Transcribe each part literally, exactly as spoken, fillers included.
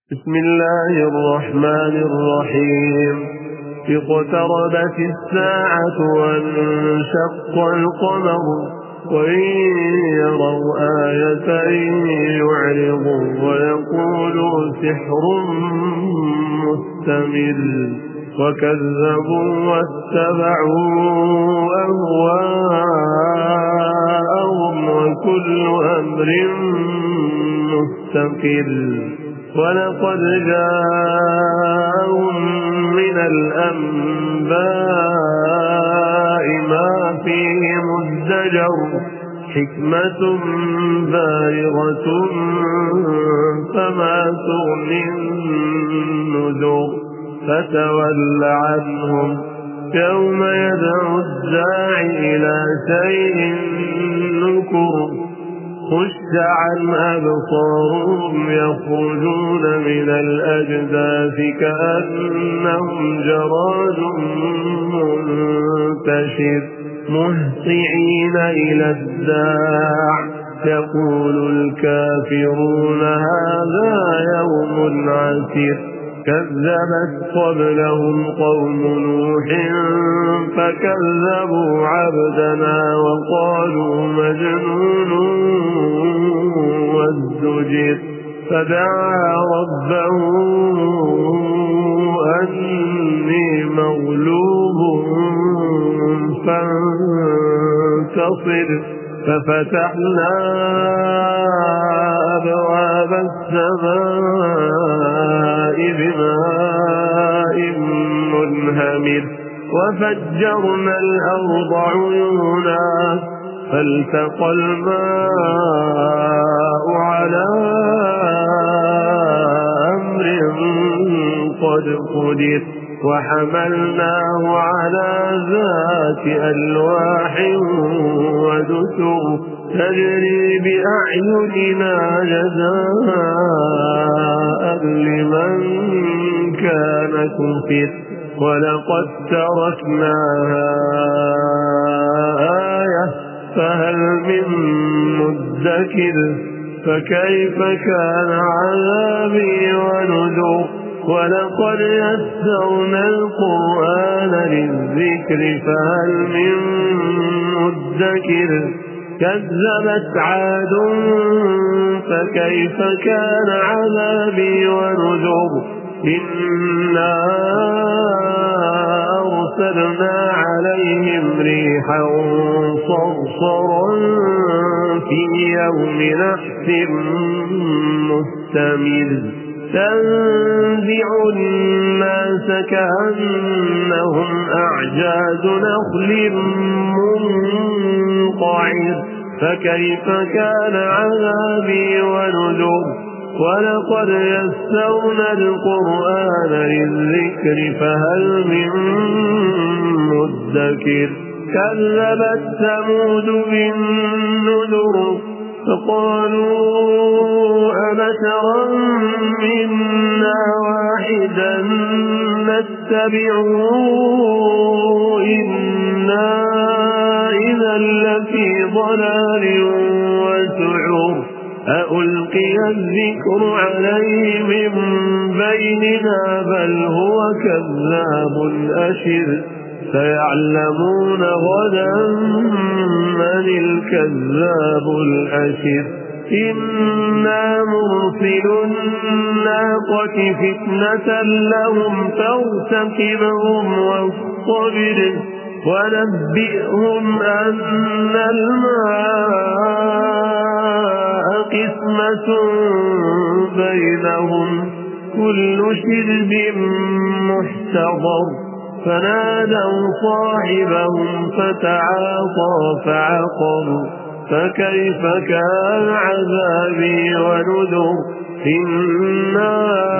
بسم الله الرحمن الرحيم اقتربت الساعة وانشق القمر وإن يروا آية يعرضوا ويقولوا سحر مستمر وكذبوا واتبعوا أهواءهم وكل أمر مستقر ولقد جاءهم من الأنباء ما فيه مزدجر حكمة بالغة فما تغني النذر فتول عنهم يوم يدعو الداعي إلى شيء نكر خش عن أبصارهم يخرجون من الأجداث كأنهم جراد منتشر مهطعين إلى الداع يقول الكافرون هذا يوم عسير كذبت قبلهم قوم نوح فكذبوا عبدنا وقالوا مجنون وازدجر فدعا ربه أني مغلوب فانتصر ففتحنا أبواب السماء بماء منهمر وفجرنا الأرض عيونا فالتقى الماء على أمر قد قدر وحملناه على ذات ألواح ودسر تجري بأعيننا جزاء لمن كان كفر ولقد تركناها آية فهل من مدكر فكيف كان عذابي ونذر ولقد يسرنا القرآن للذكر فهل من مدكر كذبت عاد فكيف كان عذابي ونذر إنا أرسلنا عليهم ريحا صرصرا في يوم نحس مستمر تنزع الناس كأنهم أعجاز نخل منقعر فكيف كان عذابي ونذر ولقد يسرنا القرآن للذكر فهل من مدكر كذبت ثمود بالنذر فقالوا أبشرا منا واحدا نتبعه إنا إذا لفي ضلال وسعر أألقي الذكر عليه من بيننا بل هو كذاب أشر سيعلمون غدا من الكذاب الأشر إنا مرسل الناقة فتنة لهم فارتقبهم واصطبر ونبئهم أن الماء قسمة بينهم كل شرب محتضر فنادوا صاحبهم فتعاطى فعقر فكيف كان عذابي ونذر إنا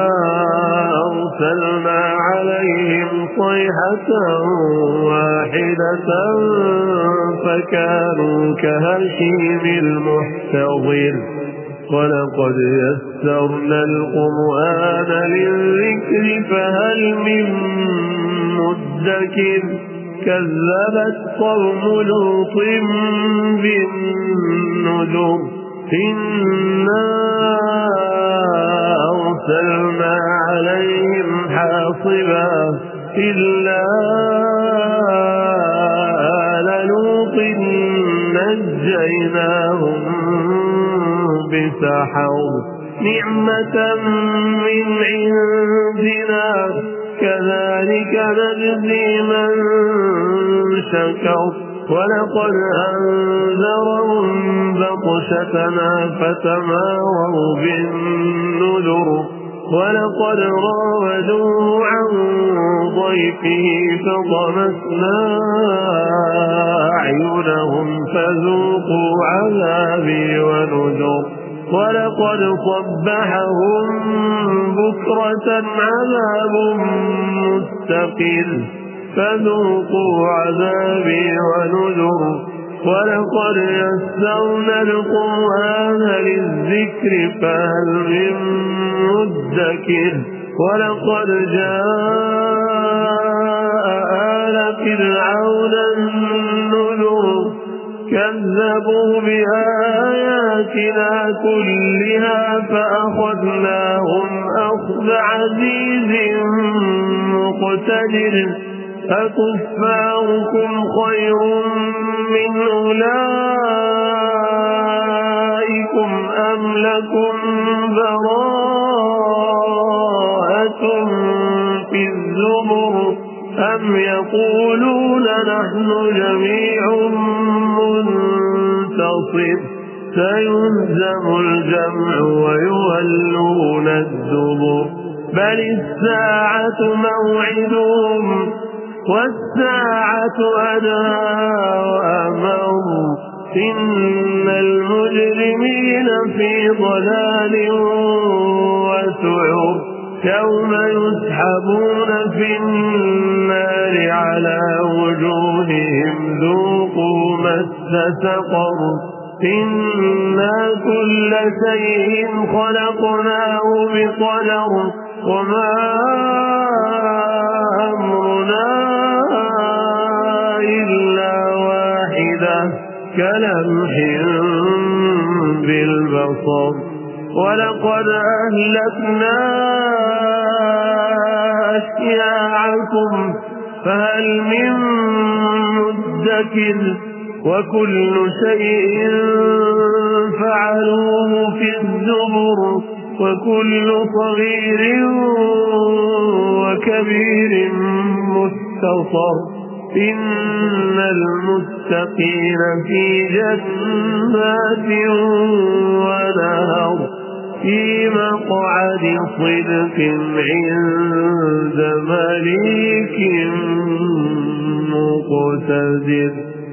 أرسلنا عليهم صيحة واحدة فكانوا كهشيم المحتضر ولقد يسرنا القرآن للذكر فهل من مدكر كذبت قوم لوط بالنذر إنا أرسلنا حاصبا إلا آل لوط نجيناهم بسحر نعمة من عندنا كذلك نجزي من شكر ولقد أنذرهم بطشتنا فتماروا بالنذر ولقد راودوه عن ضيفه فطمسنا أعينهم فذوقوا عذابي ونذر ولقد صبحهم بكرة عذاب مستقر فذوقوا عذابي ونذر ولقد يسرنا القرآن للذكر فهل من مدكر ولقد جاء آل فرعون النذر كذبوا بآياتنا كلها فأخذناهم أخذ عزيز مقتدر أكفاركم خير من أولئكم أم لكم براءة في الزبر أم يقولون نحن جميع منتصر سيهزم الجمع ويولون الدبر بل الساعة موعدهم والساعة أدهى وأمر إن المجرمين في ضلال وسعر يوم يسحبون في النار على وجوههم ذوقوا مس سقر إنا كل شيء خلقناه بقدر وما أمرنا إلا واحدة كلمح بالبصر ولقد أهلكنا أشياعكم فهل من مدكر وكل شيء فعلوه في الزبر وكل صغير وكبير مستطر إن المتقين في جنات ونهر في مقعد صدق عند مليك مقتدر.